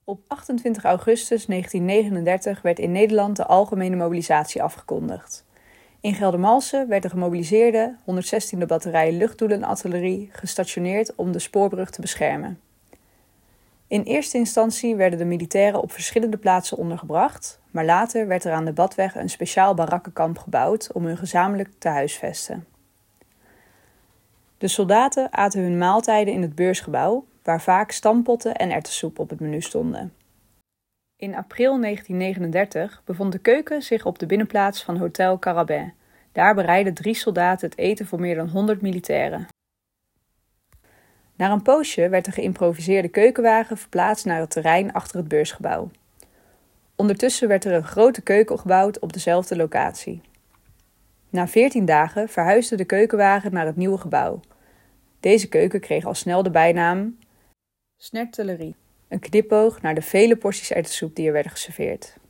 Op 28 augustus 1939 werd in Nederland de algemene mobilisatie afgekondigd. In Geldermalsen werd de gemobiliseerde 116e batterij luchtdoelenartillerie gestationeerd om de spoorbrug te beschermen. In eerste instantie werden de militairen op verschillende plaatsen ondergebracht, maar later werd er aan de Badweg een speciaal barakkenkamp gebouwd om hun gezamenlijk te huisvesten. De soldaten aten hun maaltijden in het beursgebouw, waar vaak stampotten en erwtensoep op het menu stonden. In april 1939 bevond de keuken zich op de binnenplaats van Hotel Carabin. Daar bereidden 3 soldaten het eten voor meer dan 100 militairen. Na een poosje werd de geïmproviseerde keukenwagen verplaatst naar het terrein achter het beursgebouw. Ondertussen werd er een grote keuken gebouwd op dezelfde locatie. Na 14 dagen verhuisde de keukenwagen naar het nieuwe gebouw. Deze keuken kreeg al snel de bijnaam Snerterie, een knipoog naar de vele porties erwtensoep die er werden geserveerd.